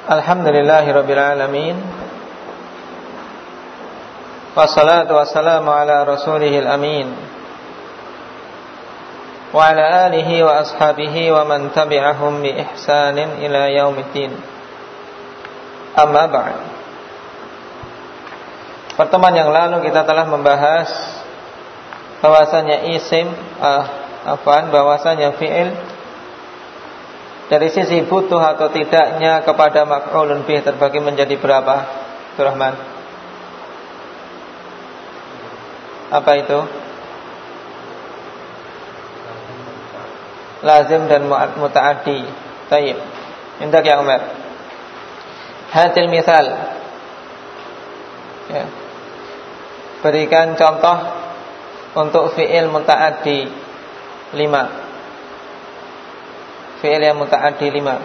Alhamdulillahirabbil alamin. Wassalatu wassalamu ala rasulihil amin. Wa ala alihi wa ashabihi wa man tabi'ahum bi ihsanin ila yaumiddin. Amma ba'd. Pertemuan yang lalu kita telah membahas bahwasanya bahwasanya fi'il dari sisi butuh atau tidaknya kepada maf'ulun bih terbagi menjadi berapa? Abdurrahman, apa itu? Lazim dan muta'addi. Baik. Indak ya Umar. Hatil misal. Ya. Berikan contoh untuk fi'il muta'addi 5. Fi'il yang muta'addi 5.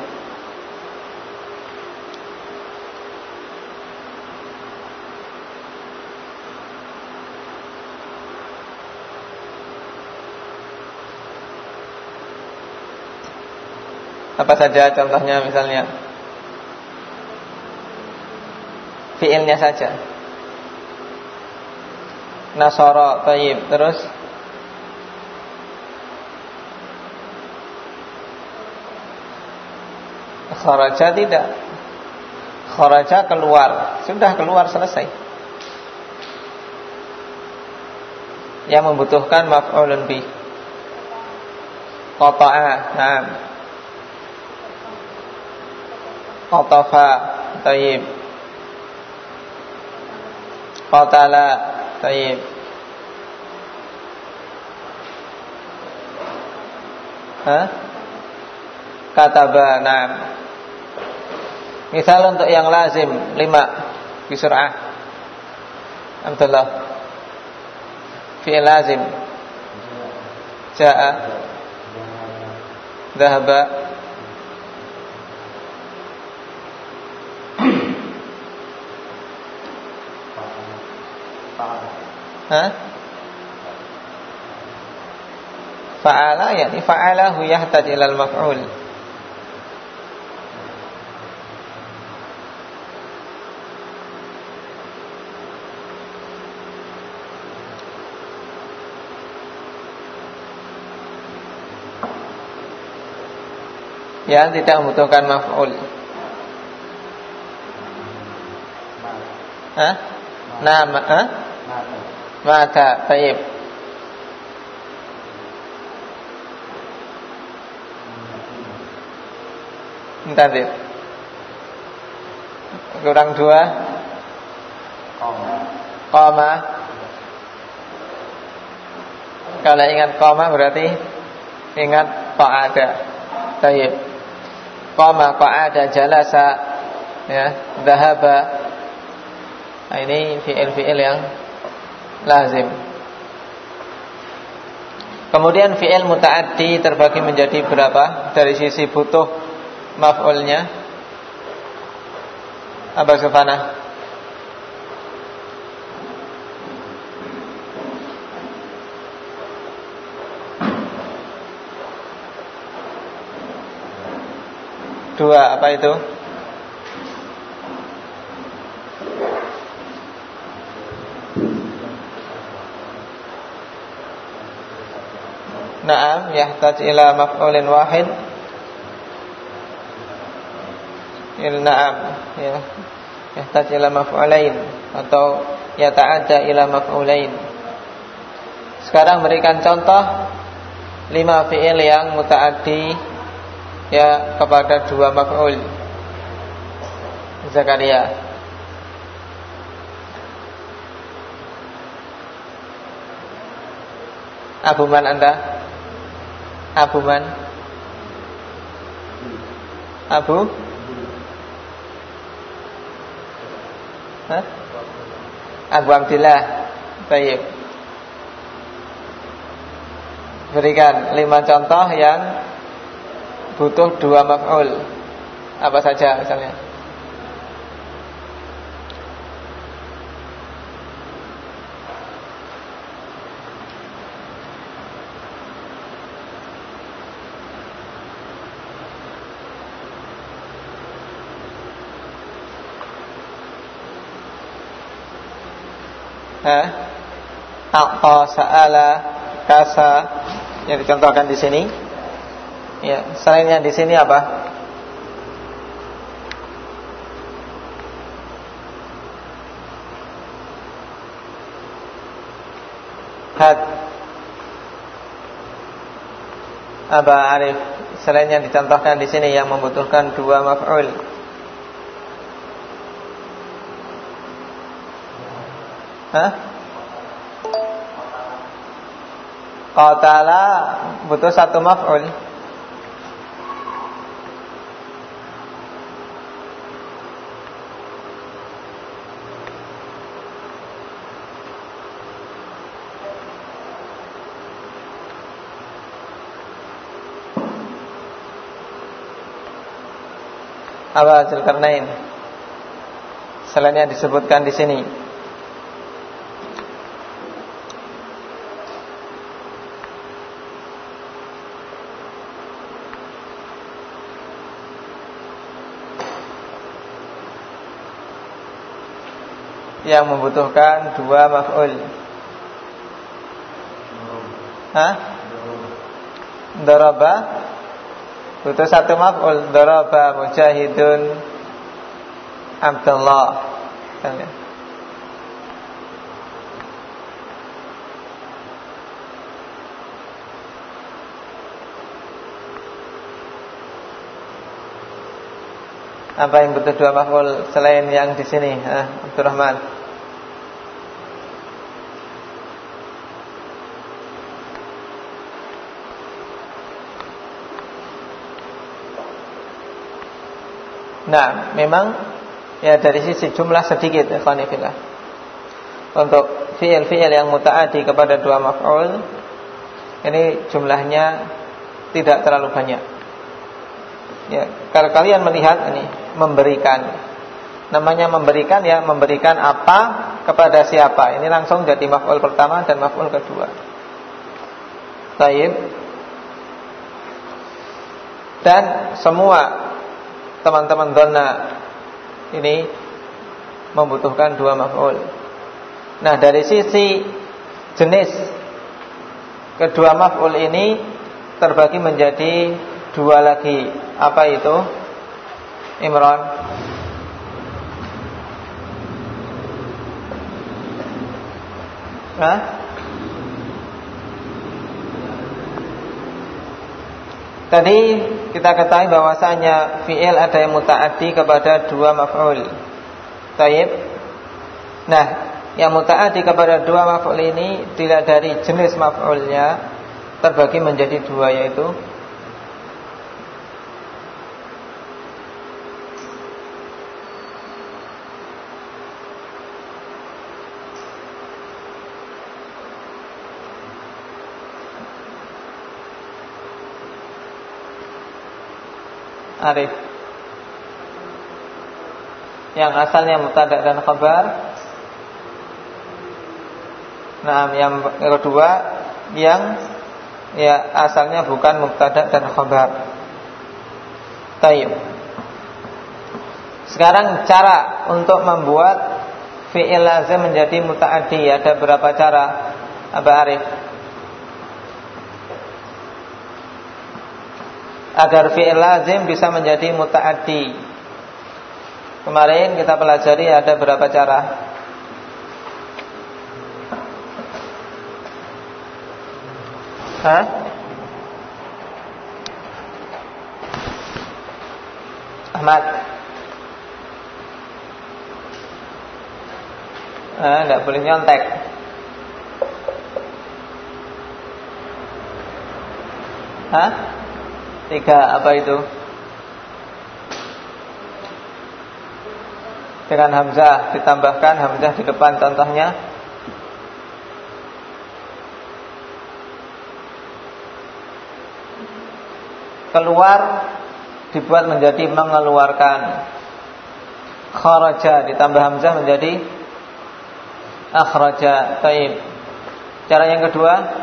Apa saja contohnya misalnya? Fi'ilnya saja. Nasara, tayyib. Terus kharaja tidak. Kharaja keluar. Sudah keluar, selesai. Yang membutuhkan maf'ulun bih. Qata'a, na'am. Qatafa, tayyib. Qatala, tayyib. Kataba, na'am. Misal untuk yang lazim 5 bisur'ah. Abdullah. Fi'il lazim. Ja'a, dhahaba, fa'ala, yani fa'alahu yahtaj ilal maf'ul. Yang tidak membutuhkan maf'ul. Nama, mata, tayyib. Tadi kurang 2. Qama. Kalau ingat qama berarti ingat qa'ada. Tayyib. Qama, qa'ada, jalasa, ya, dhahaba. Nah, ini fi'il-fi'il yang lazim. Kemudian fi'il muta'addi terbagi menjadi berapa dari sisi butuh maf'ulnya? Aba Sufana. Dua, apa itu? Naam, yahtaj ila maf'ulin wahid. Naam, ya. Yahtaj ila maf'ulain atau yata'adda ila maf'ulain. Sekarang berikan contoh 5 fi'il yang muta'addi ya kepada 2 maf'ul. Zakaria. Abuman Anda? Abuman? Abu? Abu Abdillah. Baik. Berikan 5 contoh yang butuh 2 maf'ul. Apa saja misalnya? A'ta, sa'ala, kasa yang dicontohkan di sini. Ya, selainnya di sini apa? Had. Apa Arif? Selainnya dicontohkan di sini yang membutuhkan dua maf'ul. Qatala butuh satu maf'ul. Apa Zulkarnain? Selainnya disebutkan di sini. Yang membutuhkan dua maf'ul. Daraba butuh satu maf'ul. Daraba Mujahidun Abdullah. Apa yang butuh dua maf'ul selain yang di sini? Abdurrahman. Nah, memang ya dari sisi jumlah sedikit, ikhwan fillah. Untuk fi'il-fi'il yang muta'addi kepada dua maf'ul, ini jumlahnya tidak terlalu banyak. Ya, kalau kalian melihat ini memberikan, namanya memberikan ya memberikan apa kepada siapa. Ini langsung jadi maf'ul pertama dan maf'ul kedua. Baik. Dan semua teman-teman dhanna ini membutuhkan dua maf'ul. Nah, dari sisi jenis kedua maf'ul ini terbagi menjadi dua lagi. Apa itu? Imran. Tadi kita ketahui bahwasanya fi'il ada yang muta'addi kepada dua maf'ul. Baik. Nah, yang muta'addi kepada dua maf'ul ini dilihat dari jenis maf'ulnya terbagi menjadi dua, yaitu Arif, yang asalnya mubtada dan khabar. Nah, yang kedua yang ya asalnya bukan mubtada dan khabar. Tayyib. Sekarang cara untuk membuat fi'il lazim menjadi muta'addi ada berapa cara? Apa Arif? Agar fi'il lazim bisa menjadi muta'addi, kemarin kita pelajari ada berapa cara? Ahmad? Enggak boleh nyontek. Tiga, apa itu? Dengan hamzah, ditambahkan hamzah di depan, contohnya keluar dibuat menjadi mengeluarkan. Kharaja ditambah hamzah menjadi akhraja. Baik. Cara yang kedua,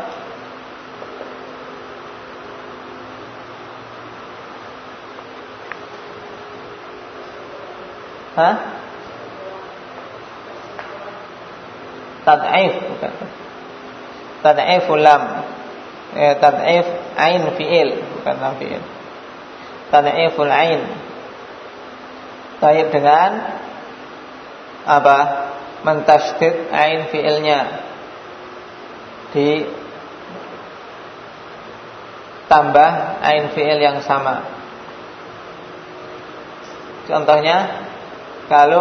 Tad'if bukan. Tad'iful lam. Tad'if ain fi'il bukan lam fi'il. Tad'iful ain. Taib dengan apa? Mentasydid ain fi'ilnya. Ditambah ain fi'il yang sama. Contohnya, kalau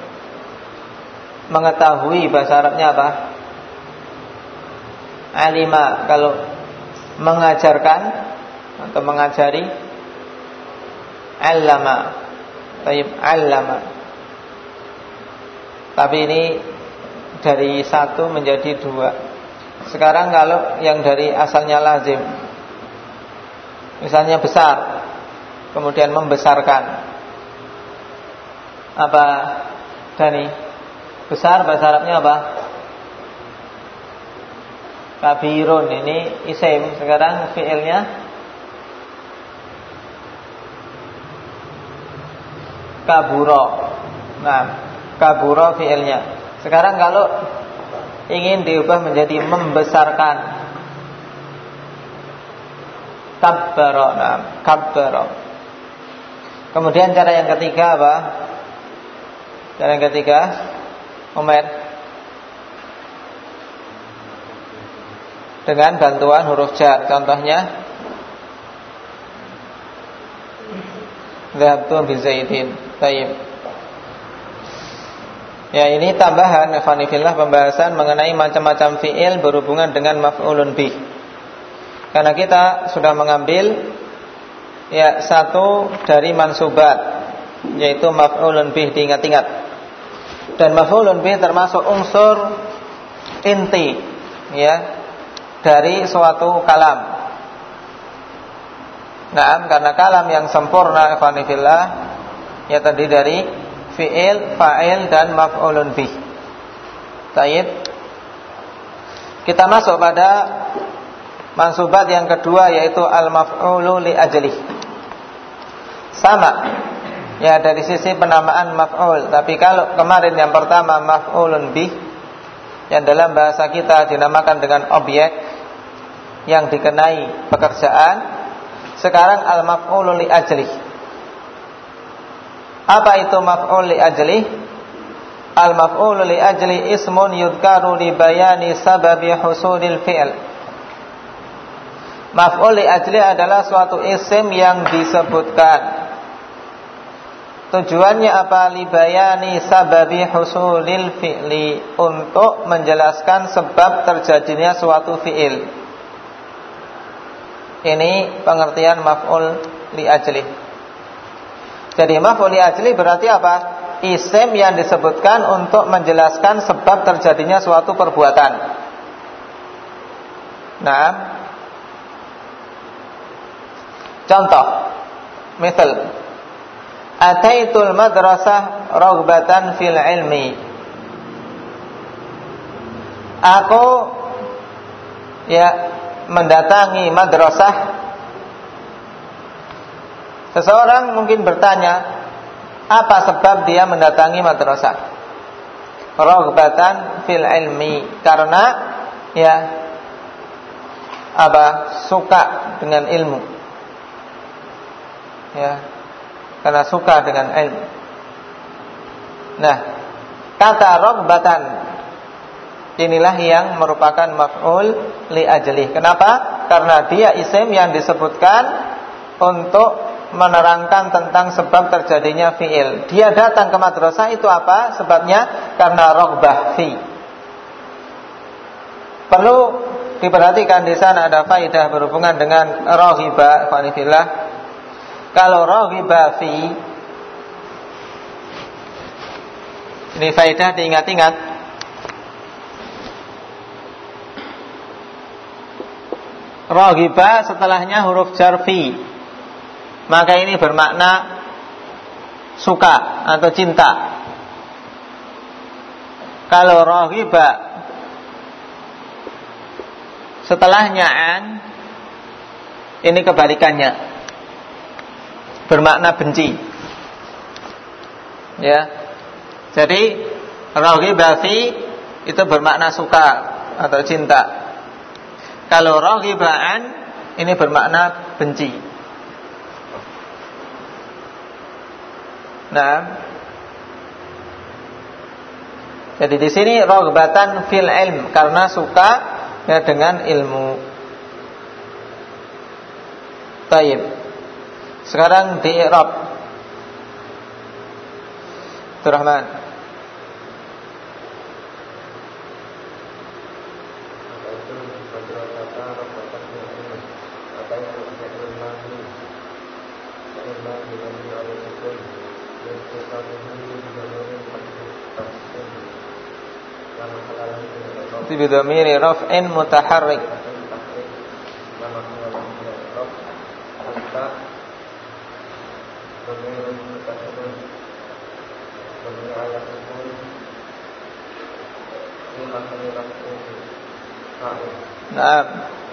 mengetahui bahasa Arabnya apa? Alima. Kalau mengajarkan atau mengajari, allama. Taib, allama. Tapi ini dari satu menjadi dua. Sekarang kalau yang dari asalnya lazim, misalnya besar, kemudian membesarkan, apa Dani? Besar bahasa Arabnya apa? Kabirun. Ini isim. Sekarang fi'ilnya kaburo. Nah, kaburo fi'ilnya. Sekarang kalau ingin diubah menjadi membesarkan, kabbaro. Nah, kabbaro. Kemudian cara yang ketiga apa? Cara yang ketiga, Umar, dengan bantuan huruf jar. Contohnya, Dhahabtu bi Zaidin. Baik. Ya, ini tambahan ikhwanifillah pembahasan mengenai macam-macam fi'il berhubungan dengan maf'ulun bih. Karena kita sudah mengambil ya satu dari mansubat, yaitu maf'ulun bih, diingat-ingat. Dan maf'ulun bih termasuk unsur inti ya dari suatu kalam. Nah, karena kalam yang sempurna ikhwanifillah ya terdiri dari fi'il, fa'il dan maf'ulun bih. Baik. Kita masuk pada mansubat yang kedua, yaitu al-maf'ulu li ajli. Sama ya dari sisi penamaan maf'ul. Tapi kalau kemarin yang pertama maf'ulun bih, yang dalam bahasa kita dinamakan dengan objek yang dikenai pekerjaan, sekarang al-maf'ulu li ajli. Apa itu maf'ul li ajli? Al-maf'ulu li ajli ismun yudkaru li bayani sababi husulil fi'l. Maf'ul li ajli adalah suatu isim yang disebutkan. Tujuannya apa? Li bayani sababi husulil fi'li, untuk menjelaskan sebab terjadinya suatu fi'il. Ini pengertian maf'ul li ajli. Jadi maf'ul li ajli berarti apa? Isim yang disebutkan untuk menjelaskan sebab terjadinya suatu perbuatan. Nah, contoh, misal ataitul madrasah raghbatan fil ilmi. Aku ya mendatangi madrasah. Seseorang mungkin bertanya, apa sebab dia mendatangi madrasah? Raghbatan fil ilmi, karena ya apa? Suka dengan ilmu. Ya, karena suka dengan ilmu. Nah, kata raghbatan inilah yang merupakan maf'ul li ajli. Kenapa? Karena dia isim yang disebutkan untuk menerangkan tentang sebab terjadinya fi'il. Dia datang ke madrasah itu apa? Sebabnya karena raghbah fi. Perlu diperhatikan di sana ada faidah berhubungan dengan raghiba, qanifillah. Kalau raghiba fi, ini faidah diingat-ingat. Raghiba setelahnya huruf jar fi, maka ini bermakna suka atau cinta. Kalau raghiba setelahnya an, ini kebalikannya, bermakna benci. Ya. Jadi raghiba fi itu bermakna suka atau cinta. Kalau raghibaan ini bermakna benci. Nah, jadi di sini raghbatan fil ilm, karena suka ya dengan ilmu. Taib. Sekarang di i'rab. Abdurrahman. Bidhamiri raf'in mutaharrik. Naam.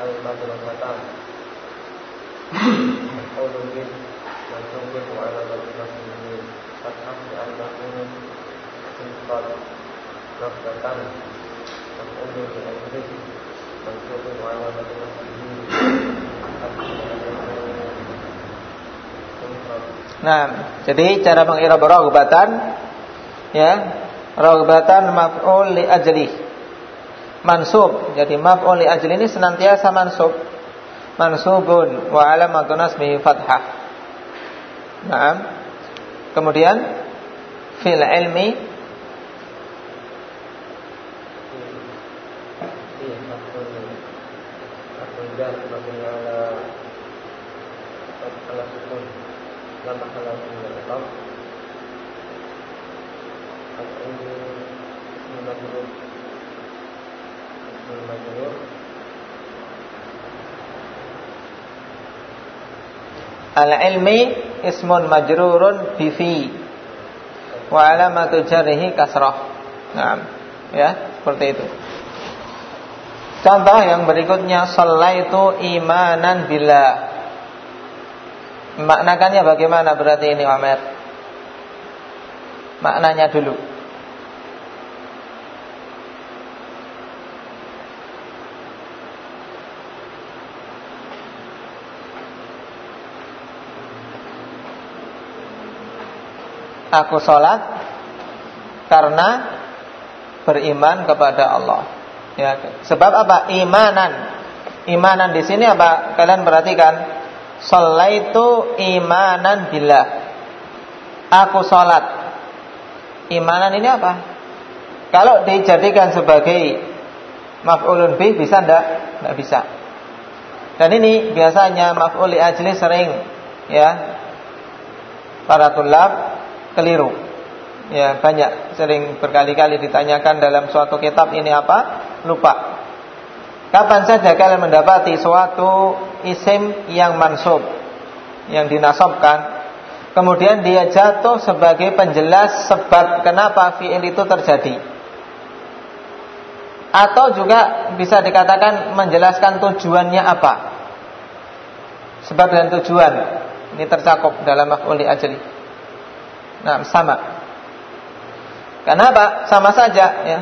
Nah, jadi cara mengirab raghbatan ya, raghbatan maf'ul li ajli. Mansub. Jadi maf'ul li ajli ini senantiasa mansub. Mansubun wa alamatun nasbihi fathah. Naam. Kemudian fil ilmi al-ilmi ismun majrurun bi fi wa alamatu jarrihi kasrah. Naam, ya, seperti itu. Contoh yang berikutnya, shallaitu imanan billah. Maknakannya bagaimana berarti ini, Umar? Maknanya dulu. Aku sholat karena beriman kepada Allah. Ya, sebab apa? Imanan di sini apa? Kalian perhatikan. Shallaitu imanan billah. Aku sholat. Imanan ini apa? Kalau dijadikan sebagai maf'ulun bih bisa enggak? Enggak bisa. Dan ini biasanya maf'ul li ajli sering ya para tulab keliru. Ya, banyak, sering berkali-kali ditanyakan dalam suatu kitab ini apa? Lupa. Kapan saja kalian mendapati suatu isim yang mansub, yang dinasabkan, kemudian dia jatuh sebagai penjelas sebab kenapa fi'il itu terjadi, atau juga bisa dikatakan menjelaskan tujuannya apa. Sebab dan tujuan ini tercakup dalam maf'ul li ajli. Nah, sama. Kenapa? Sama saja ya.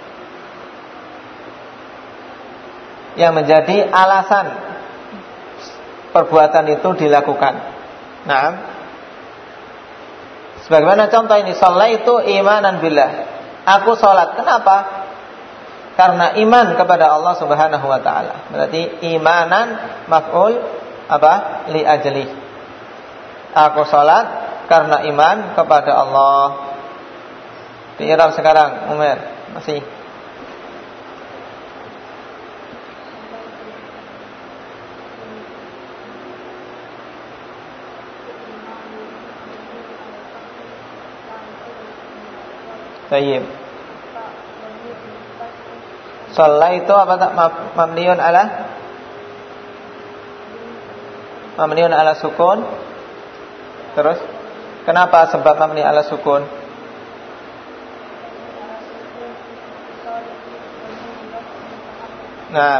Yang menjadi alasan perbuatan itu dilakukan. Nah, sebagaimana contoh ini, shallaitu imanan billah. Aku sholat. Kenapa? Karena iman kepada Allah Subhanahu wa taala. Berarti imanan maf'ul apa? Li ajli. Aku sholat karena iman kepada Allah. Di i'rab sekarang, Umar, masih. Tayyib. Shalla itu apa tak? Mabniun ala sukun. Terus kenapa sebab mabni ala sukun? Nah,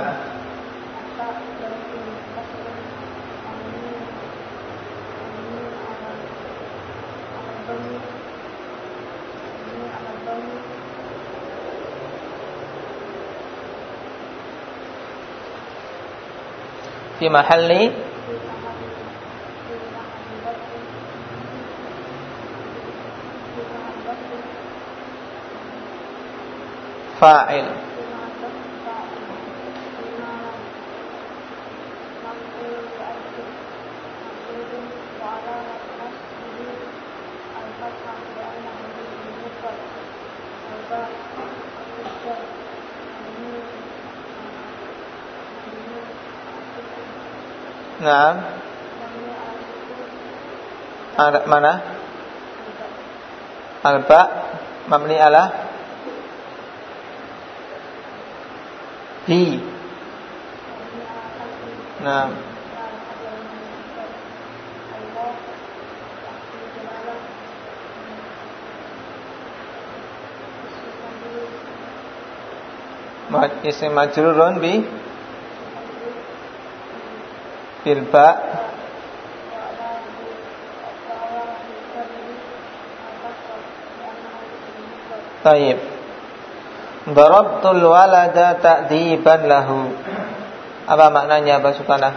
Fi mahalli fa'il. Nah, ada mana? Alba mabni ala hi. Nah, isim majrurun bil ba. Taib. Darabtul walada ta'diban lahu. Apa maknanya Pak Sultanah?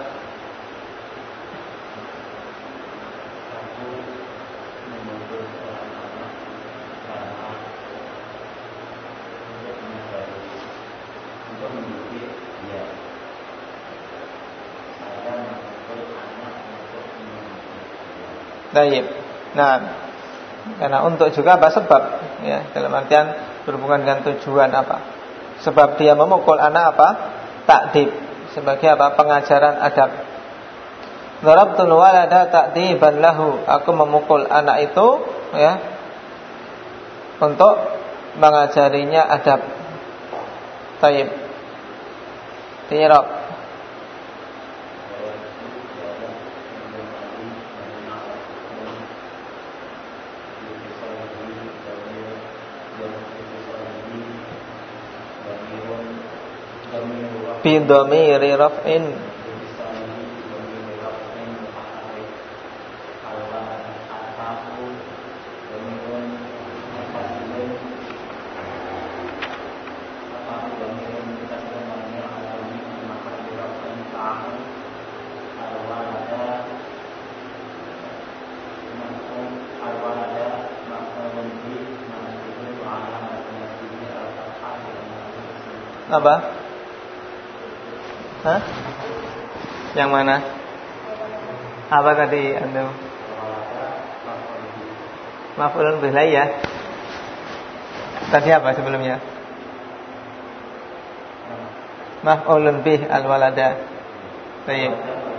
Taib. Nah, karena untuk juga apa sebab, ya, dalam artian berhubungan dengan tujuan apa? Sebab dia memukul anak apa? Ta'dib, sebagai apa? Pengajaran adab. Darabtul walada ta'diban lahu. Aku memukul anak itu, ya, untuk mengajarinya adab. Taib. I'rab. Bi dhamiri raf'in apa? Hah? Yang mana? Apa tadi antum? Maf'ulun bih ya. Tadi apa sebelumnya? Maf'ulun bih al-walada. Baik.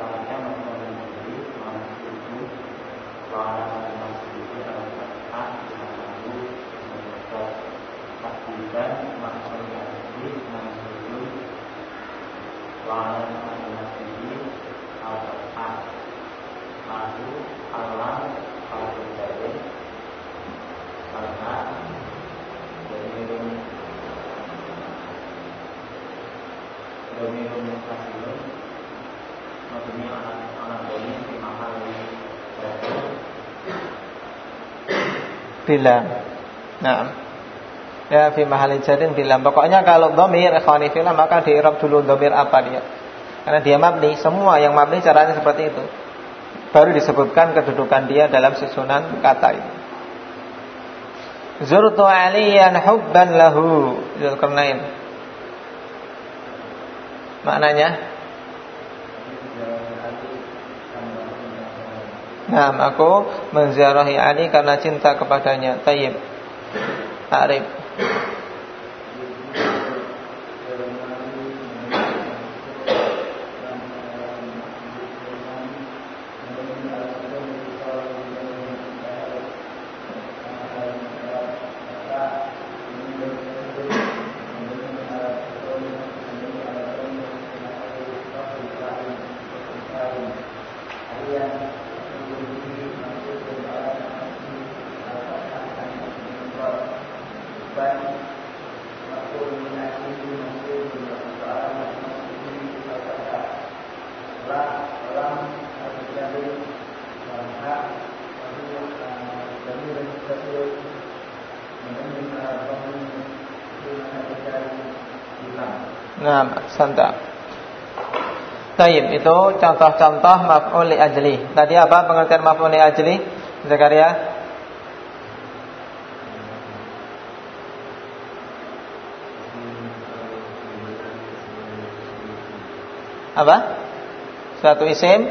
Bilam. Nah, ya fi mahali jarin bilam. Pokoknya kalau dhamir ikhwani fillah maka di i'rab dulu dhamir apa dia. Karena dia mabni, semua yang mabni caranya seperti itu. Baru disebutkan kedudukan dia dalam susunan kata itu. Zurtu aliyan hubban lahu. Dzulkarnain. Maknanya? Nah, aku menziarahi Ali karena cinta kepadanya. Tayyib. Arif. Nah, santa. Taib, itu contoh-contoh maf'ul li ajli. Tadi apa pengertian maf'ul li ajli? Zakaria? Apa? Suatu isim.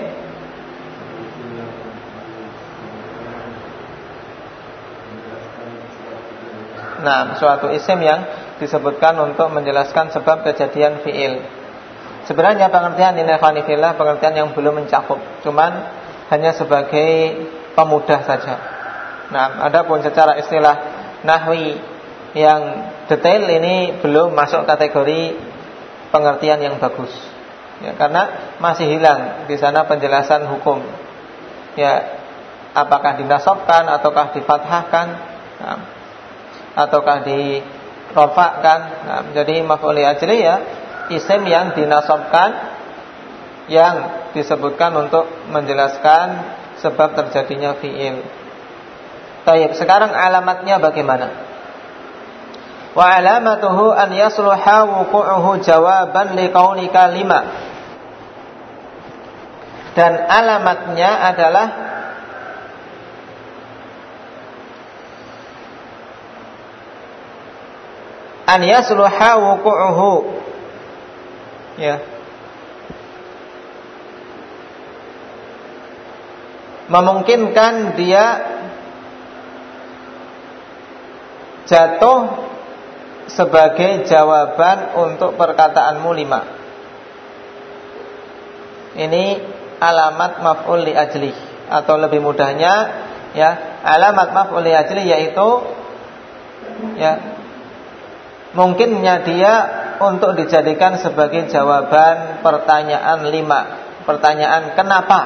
Nah, suatu isim yang disebutkan untuk menjelaskan sebab kejadian fi'il. Sebenarnya pengertian ini khanifillah pengertian yang belum mencakup, cuman hanya sebagai pemudah saja. Nah, adapun secara istilah nahwi yang detail ini belum masuk kategori pengertian yang bagus. Ya, karena masih hilang di sana penjelasan hukum. Ya, apakah dinasabkan ataukah difathahkan, nah, ataukah dirofakkan. Nah, jadi maf'ul li ajli ya isim yang dinasabkan yang disebutkan untuk menjelaskan sebab terjadinya fi'il. Baik, sekarang alamatnya bagaimana? Wa alamatuhu an yasluha wuqu'uhu jawaban liqaulika lima. Dan alamatnya adalah an yasluha wuqu'uhu, ya, memungkinkan dia jatuh sebagai jawaban untuk perkataanmu 5. Ini alamat maf'ul li ajli, atau lebih mudahnya ya, alamat maf'ul li ajli yaitu ya mungkinnya dia untuk dijadikan sebagai jawaban pertanyaan 5. Pertanyaan kenapa?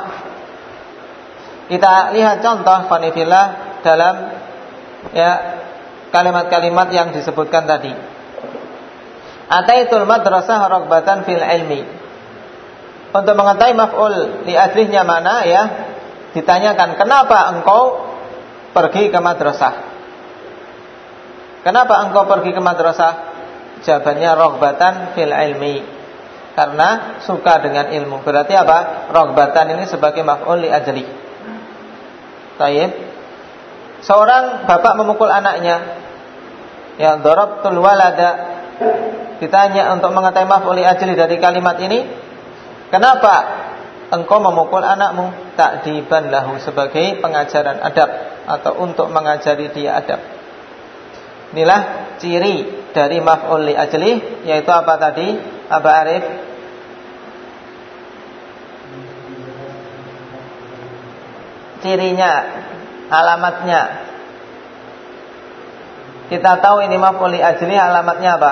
Kita lihat contoh qanifillah dalam ya kalimat-kalimat yang disebutkan tadi. Ataitul madrasah raghbatan fil ilmi. Untuk mengetahui maf'ul li ajlihnya mana ya, ditanyakan kenapa engkau pergi ke madrasah? Kenapa engkau pergi ke madrasah? Jawabannya raghbatan fil ilmi, karena suka dengan ilmu. Berarti apa? Raghbatan ini sebagai maf'ul li ajli. Taib. Seorang bapak memukul anaknya. Ya, darabtul walada. Ditanya untuk mengetahui maf'ul li ajli dari kalimat ini, kenapa engkau memukul anakmu? Ta'diban lahu, sebagai pengajaran adab atau untuk mengajari dia adab. Inilah ciri dari maf'ul li ajli, yaitu apa tadi? Aba Arif? Cirinya, alamatnya. Kita tahu ini maf'ul li ajli, alamatnya apa?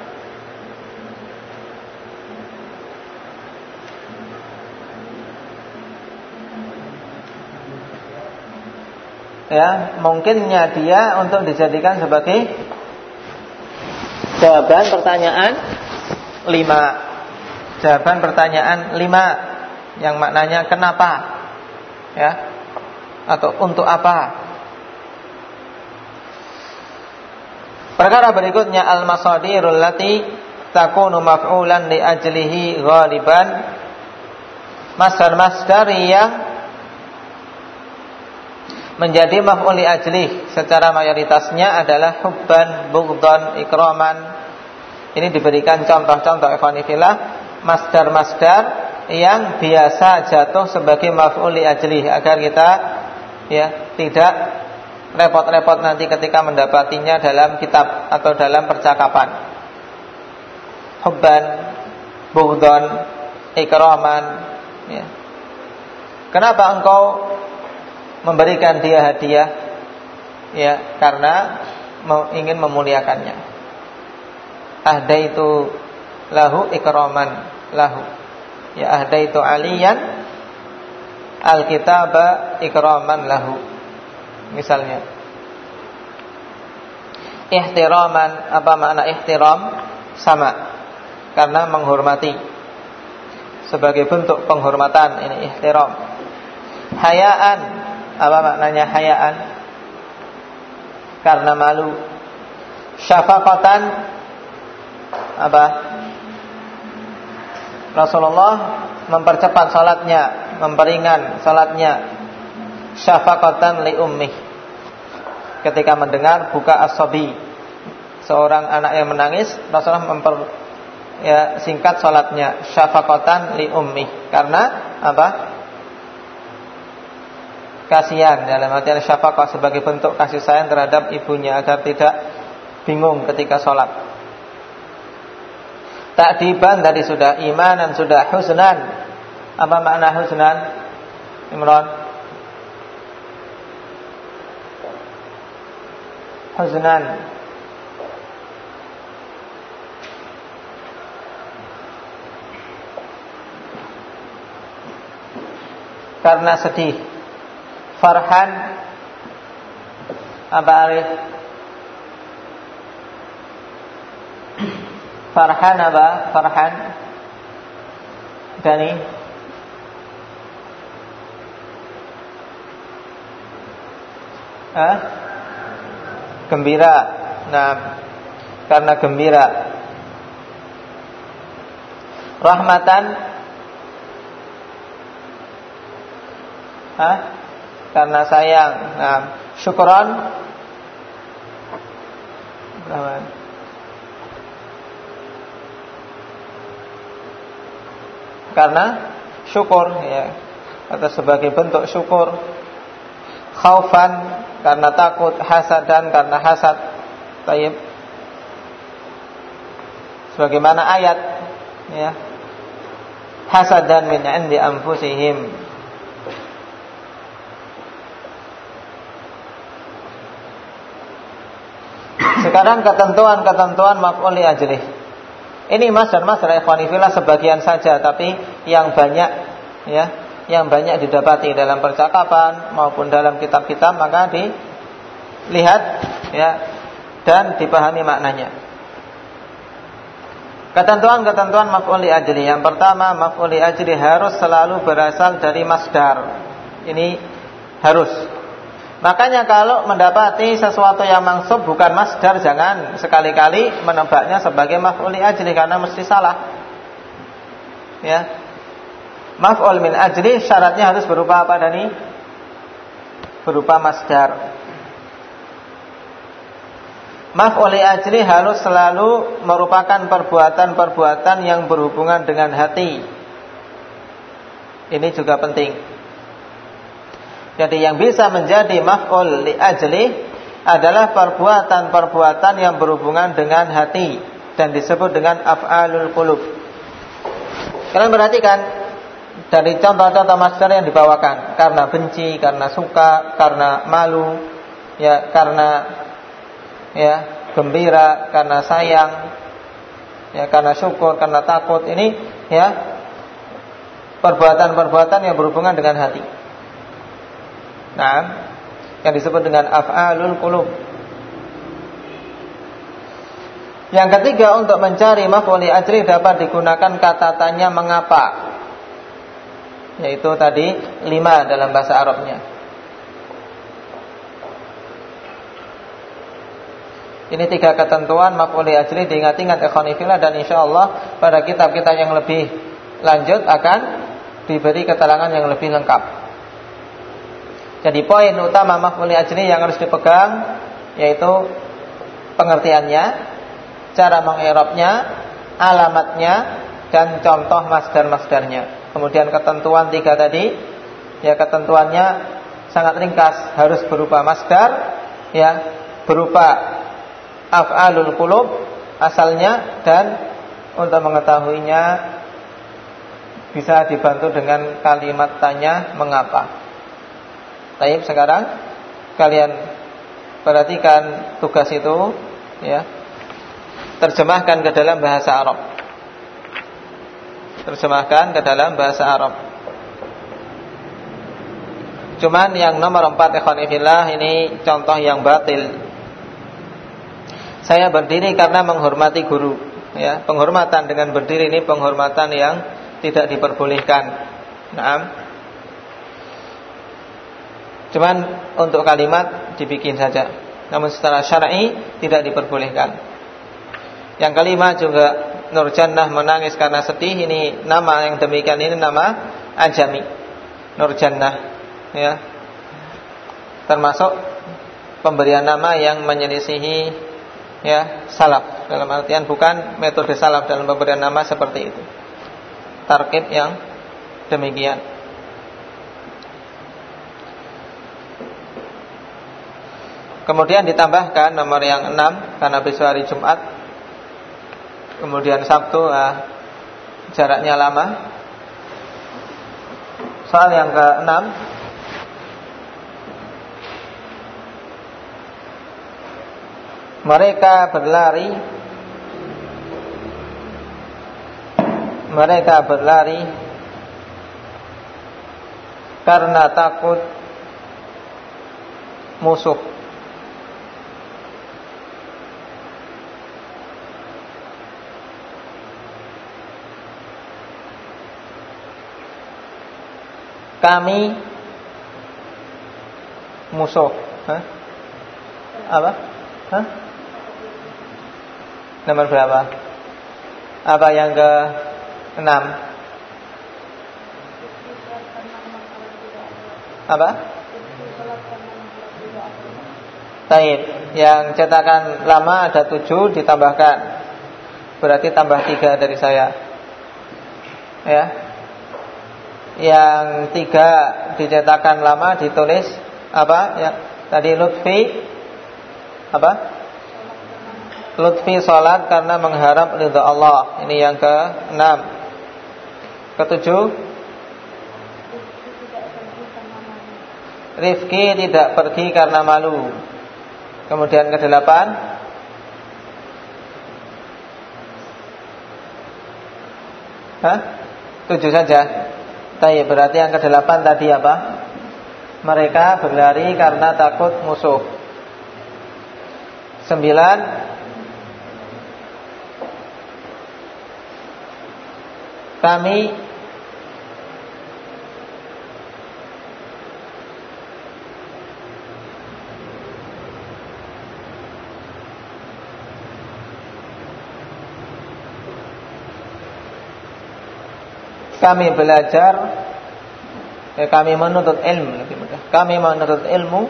Ya, mungkinnya dia untuk dijadikan sebagai jawaban pertanyaan 5. Jawaban pertanyaan 5 yang maknanya kenapa, ya, atau untuk apa. Perkara berikutnya al-masadirul lati takunu maf'ulan li ajlihi ghaliban. Masdar-masdar yang menjadi maf'ul li ajlih secara mayoritasnya adalah hubban, bughdhan, ikraman. Ini diberikan contoh-contoh ikhwanifillah masdar-masdar yang biasa jatuh sebagai maf'ul li ajlih, agar kita ya tidak repot-repot nanti ketika mendapatinya dalam kitab atau dalam percakapan. Hubban, bughdhan, ikraman, ya. Kenapa engkau memberikan dia hadiah? Ya, karena ingin memuliakannya. Ahdaitu lahu ikraman lahu. Ya, ahdaitu aliyan alkitaba ikraman lahu. Misalnya. Ihtiraman, apa makna ihtiram? Sama. Karena menghormati. Sebagai bentuk penghormatan, ini ihtiram. Hayaan, apa maknanya hayaan? Karena malu. Syafaqatan, apa? Rasulullah mempercepat salatnya, memperingan salatnya, syafaqatan li ummih. Ketika mendengar buka as-sabi, seorang anak yang menangis, Rasulullah singkat salatnya, syafaqatan li ummih. Karena apa? Kasihan, dalam artian syafaqah sebagai bentuk kasih sayang terhadap ibunya agar tidak bingung ketika salat. Ta'diban tadi sudah, imanan sudah, husnan. Apa makna husnan? Imran. Husnan. Karena sedih. Farhan. Apa Arif? Farhan apa? Farhan. Dani. Gembira. Nah, karena gembira. Rahmatan. Karena sayang. Nah, syukron. Karena syukur, ya, atau sebagai bentuk syukur. Khaufan, karena takut. Hasadan, karena hasad. Taib. Sebagaimana ayat, ya, hasadan min 'indi anfusihim. Sekarang ketentuan maf'ul li ajlih. Ini masdar ikhwani fillah sebagian saja, tapi yang banyak, ya, yang banyak didapati dalam percakapan maupun dalam kitab-kitab, maka dilihat, ya, dan dipahami maknanya. Ketentuan maf'ul li ajli. Yang pertama, maf'ul li ajli harus selalu berasal dari masdar. Ini harus. Makanya kalau mendapati sesuatu yang mansub bukan masdar, jangan sekali-kali menebaknya sebagai maf'ul li ajli, karena mesti salah. Ya. Maf'ul min ajli syaratnya harus berupa apa, Dani? Berupa masdar. Maf'ul li ajli harus selalu merupakan perbuatan-perbuatan yang berhubungan dengan hati. Ini juga penting. Jadi yang bisa menjadi maf'ul li ajli adalah perbuatan-perbuatan yang berhubungan dengan hati dan disebut dengan af'alul qulub. Kalian perhatikan dari contoh-contoh masdar yang dibawakan, karena benci, karena suka, karena malu, ya, karena, ya, gembira, karena sayang, ya, karena syukur, karena takut. Ini, ya, perbuatan-perbuatan yang berhubungan dengan hati. Nah, yang disebut dengan af'alul qulub. Yang ketiga, untuk mencari maf'ul li ajli dapat digunakan kata tanya mengapa, yaitu tadi 5 dalam bahasa Arabnya. Ini 3 ketentuan maf'ul li ajli, diingat-ingat ikhwani fillah, dan insyaallah pada kitab-kitab yang lebih lanjut akan diberi keterangan yang lebih lengkap. Jadi poin utama maf'ul li ajli yang harus dipegang yaitu pengertiannya, cara mengi'rabnya, alamatnya, dan contoh masdar-masdarnya. Kemudian ketentuan 3 tadi, ya, ketentuannya sangat ringkas, harus berupa masdar, ya, berupa af'alul qulub asalnya, dan untuk mengetahuinya bisa dibantu dengan kalimat tanya mengapa. Baik, sekarang kalian perhatikan tugas itu, ya. Terjemahkan ke dalam bahasa Arab. Terjemahkan ke dalam bahasa Arab. Cuman yang nomor 4 ikhwan fillah, ini contoh yang batil. Saya berdiri karena menghormati guru, ya. Penghormatan dengan berdiri ini penghormatan yang tidak diperbolehkan. Naam. Cuman untuk kalimat dibikin saja, namun secara syar'i tidak diperbolehkan. Yang kelima juga Nurjannah menangis karena sedih, ini nama yang demikian ini nama ajami. Nurjannah, ya. Termasuk pemberian nama yang menyelisihi, ya, salaf. Dalam artian bukan metode salaf dalam pemberian nama seperti itu. Tarkib yang demikian. Kemudian ditambahkan nomor yang 6 karena besok hari Jumat. Kemudian Sabtu jaraknya lama. Soal yang ke-6, mereka berlari karena takut musuh. Kami musuh. Apa? Nomor berapa? Apa yang ke-6? Apa? Taib. Yang cetakan lama ada 7 ditambahkan. Berarti tambah 3 dari saya. Ya. Yang 3 dicetakan lama ditulis apa? Ya, tadi Lutfi apa? Lutfi salat karena mengharap ridha Allah. Ini yang ke-6. Ke-7, Rifki tidak pergi karena malu. Kemudian ke-8, 7 saja. Baik, berarti yang ke-8 tadi apa? Mereka berlari karena takut musuh. 9, kami belajar, kami menuntut ilmu, lebih mudah. Kami menuntut ilmu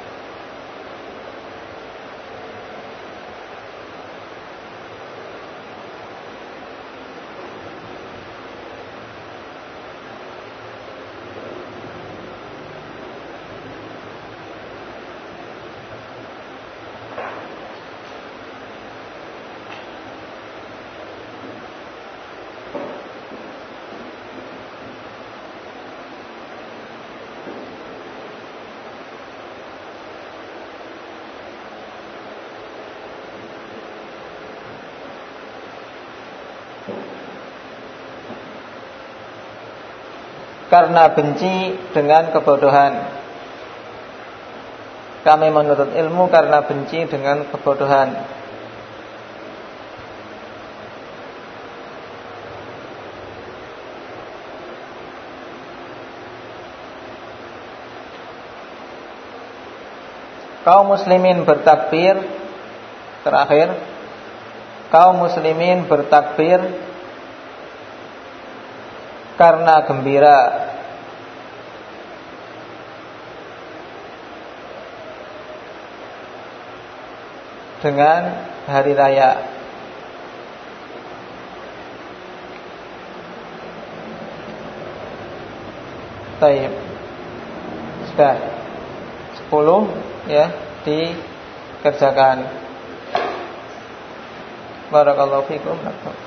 karena benci dengan kebodohan. Kami menuntut ilmu karena benci dengan kebodohan. Kaum muslimin bertakbir. Terakhir, kaum muslimin bertakbir karena gembira dengan hari raya. Baik. Sudah 10 ya dikerjakan. Barakallahu fikum.